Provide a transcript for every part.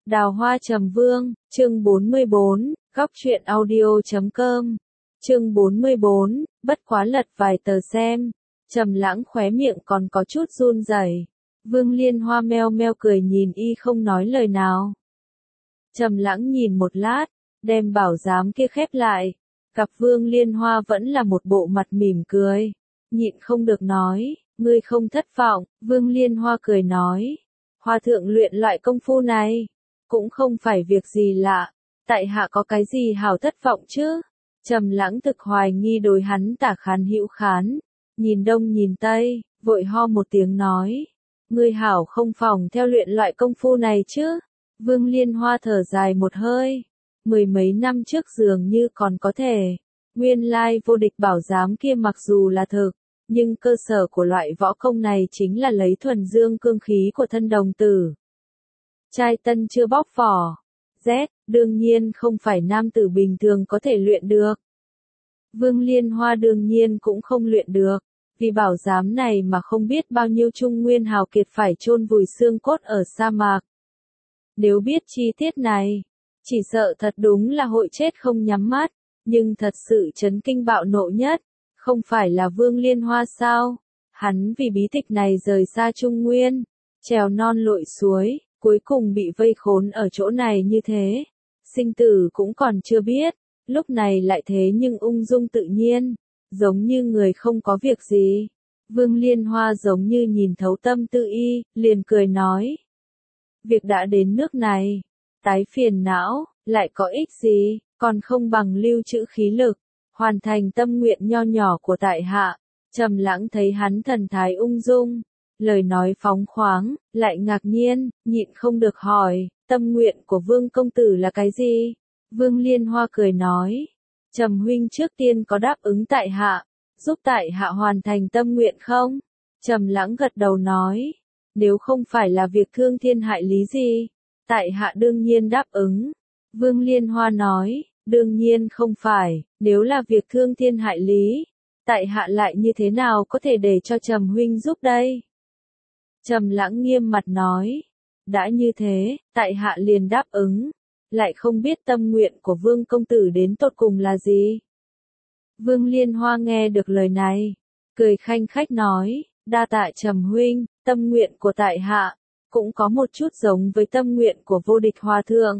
Đào Hoa Trầm Vương, chương 44, góc truyện audio.com. Chương 44, bất quá lật vài tờ xem. Trầm Lãng khóe miệng còn có chút run rẩy. Vương Liên Hoa meo meo cười nhìn y không nói lời nào. Trầm Lãng nhìn một lát, đem bảo giám kia khép lại. Gặp Vương Liên Hoa vẫn là một bộ mặt mỉm cười, nhịn không được nói, ngươi không thất vọng. Vương Liên Hoa cười nói, Hoa thượng luyện loại công phu này cũng không phải việc gì lạ, tại hạ có cái gì hảo thất vọng chứ? Trầm Lãng thực hoài nghi đối hắn tả khán hữu khán, nhìn đông nhìn tây, vội ho một tiếng nói, ngươi hảo không phòng theo luyện loại công phu này chứ? Vương Liên Hoa thở dài một hơi, mười mấy năm trước dường như còn có thể, nguyên lai vô địch bảo giám kia mặc dù là thực, nhưng cơ sở của loại võ công này chính là lấy thuần dương cương khí của thân đồng tử. Trai tân chưa bóc vỏ, đương nhiên không phải nam tử bình thường có thể luyện được. Vương Liên Hoa đương nhiên cũng không luyện được, vì bảo giám này mà không biết bao nhiêu trung nguyên hào kiệt phải chôn vùi xương cốt ở sa mạc. Nếu biết chi tiết này, chỉ sợ thật đúng là hội chết không nhắm mắt, nhưng thật sự chấn kinh bạo nộ nhất, không phải là Vương Liên Hoa sao? Hắn vì bí tịch này rời xa Trung Nguyên, trèo non lội suối, cuối cùng bị vây khốn ở chỗ này như thế, sinh tử cũng còn chưa biết, lúc này lại thế nhưng ung dung tự nhiên, giống như người không có việc gì. Vương Liên Hoa giống như nhìn thấu tâm tư y, liền cười nói, việc đã đến nước này, tái phiền não, lại có ích gì, còn không bằng lưu trữ khí lực, hoàn thành tâm nguyện nho nhỏ của tại hạ. Trầm Lãng thấy hắn thần thái ung dung, lời nói phóng khoáng, lại ngạc nhiên, nhịn không được hỏi, tâm nguyện của Vương công tử là cái gì? Vương Liên Hoa cười nói, Trầm huynh trước tiên có đáp ứng tại hạ, giúp tại hạ hoàn thành tâm nguyện không? Trầm Lãng gật đầu nói, nếu không phải là việc thương thiên hại lý gì, tại hạ đương nhiên đáp ứng. Vương Liên Hoa nói, đương nhiên không phải, nếu là việc thương thiên hại lý, tại hạ lại như thế nào có thể để cho Trầm huynh giúp đây? Trầm Lãng nghiêm mặt nói, đã như thế, tại hạ liền đáp ứng, lại không biết tâm nguyện của Vương công tử đến tột cùng là gì. Vương Liên Hoa nghe được lời này, cười khanh khách nói, đa tạ Trầm huynh, tâm nguyện của tại hạ cũng có một chút giống với tâm nguyện của vô địch hòa thượng.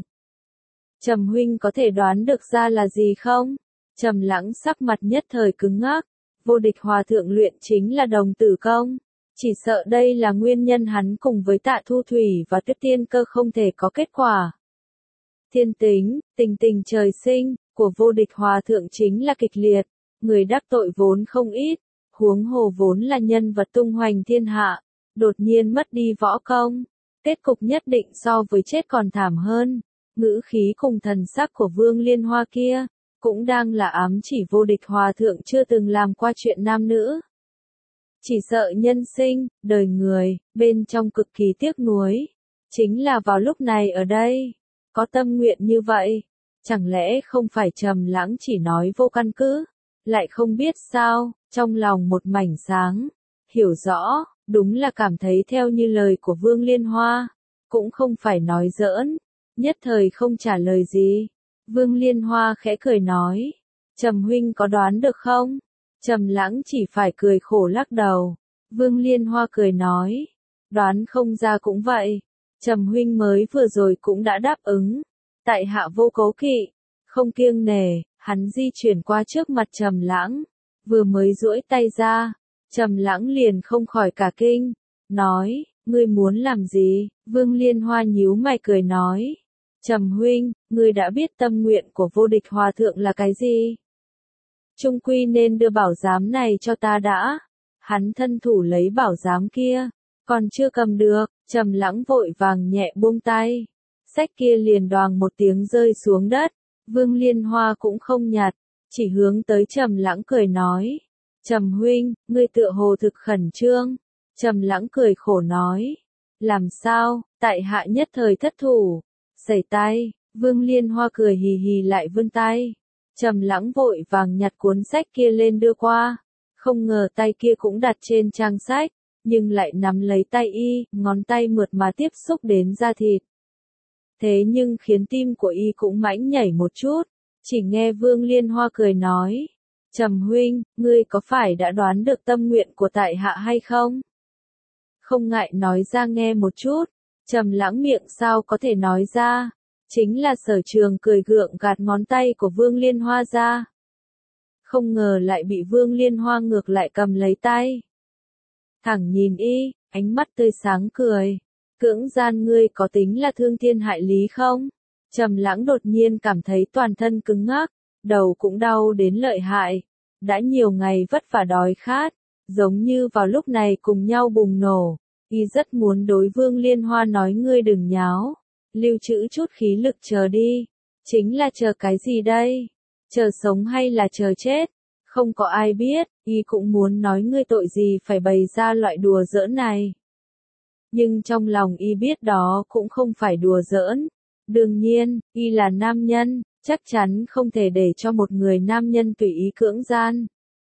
Trầm huynh có thể đoán được ra là gì không? Trầm Lãng sắc mặt nhất thời cứng ngắc, vô địch hòa thượng luyện chính là đồng tử công, chỉ sợ đây là nguyên nhân hắn cùng với Tạ Thu Thủy và Tuyết Tiên Cơ không thể có kết quả. Thiên tính, tình tình trời sinh, của vô địch hòa thượng chính là kịch liệt, người đắc tội vốn không ít, huống hồ vốn là nhân vật tung hoành thiên hạ, đột nhiên mất đi võ công, kết cục nhất định so với chết còn thảm hơn. Ngữ khí cùng thần sắc của Vương Liên Hoa kia, cũng đang là ám chỉ vô địch hòa thượng chưa từng làm qua chuyện nam nữ. Chỉ sợ nhân sinh, đời người, bên trong cực kỳ tiếc nuối, chính là vào lúc này ở đây, có tâm nguyện như vậy, chẳng lẽ không phải Trầm Lãng chỉ nói vô căn cứ, lại không biết sao, trong lòng một mảnh sáng, hiểu rõ, đúng là cảm thấy theo như lời của Vương Liên Hoa, cũng không phải nói giỡn, nhất thời không trả lời gì. Vương Liên Hoa khẽ cười nói, Trầm huynh có đoán được không? Trầm Lãng chỉ phải cười khổ lắc đầu. Vương Liên Hoa cười nói, đoán không ra cũng vậy, Trầm huynh mới vừa rồi cũng đã đáp ứng, tại hạ vô cố kỵ, không kiêng nể. Hắn di chuyển qua trước mặt Trầm Lãng, vừa mới duỗi tay ra, Trầm Lãng liền không khỏi cả kinh, nói, ngươi muốn làm gì? Vương Liên Hoa nhíu mày cười nói, Trầm huynh, ngươi đã biết tâm nguyện của vô địch hòa thượng là cái gì? Trung quy nên đưa bảo giám này cho ta đã. Hắn thân thủ lấy bảo giám kia, còn chưa cầm được, Trầm Lãng vội vàng nhẹ buông tay, xách kia liền đoàng một tiếng rơi xuống đất. Vương Liên Hoa cũng không nhặt, chỉ hướng tới Trầm Lãng cười nói, Trầm huynh, ngươi tựa hồ thực khẩn trương. Trầm Lãng cười khổ nói, làm sao, tại hạ nhất thời thất thủ, sẩy tay. Vương Liên Hoa cười hì hì lại vươn tay, Trầm Lãng vội vàng nhặt cuốn sách kia lên đưa qua, không ngờ tay kia cũng đặt trên trang sách, nhưng lại nắm lấy tay y, ngón tay mượt mà tiếp xúc đến da thịt. Thế nhưng khiến tim của y cũng mãnh nhảy một chút, chỉ nghe Vương Liên Hoa cười nói, Trầm huynh, ngươi có phải đã đoán được tâm nguyện của tại hạ hay không? Không ngại nói ra nghe một chút. Trầm Lãng miệng sao có thể nói ra, chính là Sở Trường cười gượng gạt ngón tay của Vương Liên Hoa ra. Không ngờ lại bị Vương Liên Hoa ngược lại cầm lấy tay. Thẳng nhìn y, ánh mắt tươi sáng cười. Cưỡng gian ngươi có tính là thương thiên hại lý không? Trầm Lãng đột nhiên cảm thấy toàn thân cứng ngắc, đầu cũng đau đến lợi hại. Đã nhiều ngày vất vả đói khát, giống như vào lúc này cùng nhau bùng nổ. Y rất muốn đối Vương Liên Hoa nói ngươi đừng nháo, lưu trữ chút khí lực chờ đi. Chính là chờ cái gì đây? Chờ sống hay là chờ chết? Không có ai biết, y cũng muốn nói ngươi tội gì phải bày ra loại đùa giỡn này. Nhưng trong lòng y biết đó cũng không phải đùa giỡn. Đương nhiên, y là nam nhân, chắc chắn không thể để cho một người nam nhân tùy ý cưỡng gian.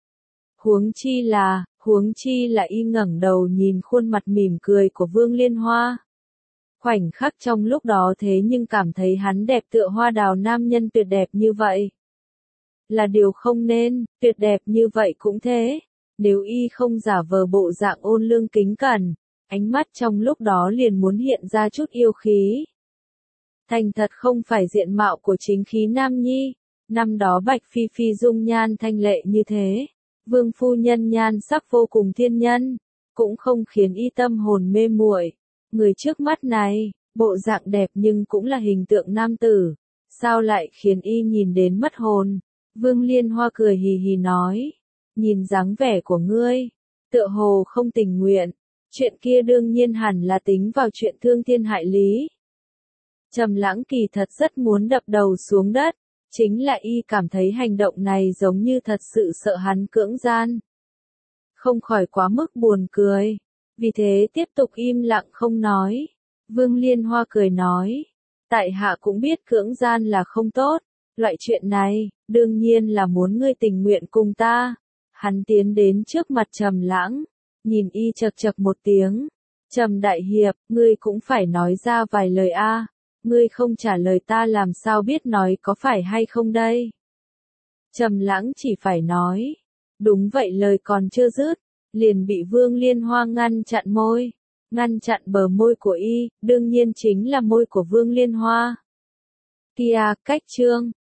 Huống chi là y ngẩng đầu nhìn khuôn mặt mỉm cười của Vương Liên Hoa. Khoảnh khắc trong lúc đó thế nhưng cảm thấy hắn đẹp tựa hoa đào, nam nhân tuyệt đẹp như vậy. Là điều không nên, tuyệt đẹp như vậy cũng thế. Nếu y không giả vờ bộ dạng ôn lương kính cẩn, ánh mắt trong lúc đó liền muốn hiện ra chút yêu khí. Thành thật không phải diện mạo của chính khí nam nhi. Năm đó Bạch Phi Phi dung nhan thanh lệ như thế, Vương phu nhân nhan sắc vô cùng thiên nhân, cũng không khiến y tâm hồn mê muội. Người trước mắt này, bộ dạng đẹp nhưng cũng là hình tượng nam tử, sao lại khiến y nhìn đến mất hồn? Vương Liên Hoa cười hì hì nói, nhìn dáng vẻ của ngươi, tựa hồ không tình nguyện, chuyện kia đương nhiên hẳn là tính vào chuyện thương thiên hại lý. Trầm Lãng kỳ thật rất muốn đập đầu xuống đất, chính là y cảm thấy hành động này giống như thật sự sợ hắn cưỡng gian. Không khỏi quá mức buồn cười, vì thế tiếp tục im lặng không nói. Vương Liên Hoa cười nói, tại hạ cũng biết cưỡng gian là không tốt, loại chuyện này, đương nhiên là muốn ngươi tình nguyện cùng ta. Hắn tiến đến trước mặt Trầm Lãng, nhìn y chậc chậc một tiếng, Trầm đại hiệp, ngươi cũng phải nói ra vài lời a. Ngươi không trả lời ta làm sao biết nói có phải hay không đây? Trầm Lãng chỉ phải nói, đúng vậy, lời còn chưa dứt, liền bị Vương Liên Hoa ngăn chặn môi, ngăn chặn bờ môi của y, đương nhiên chính là môi của Vương Liên Hoa. Kia, cách chương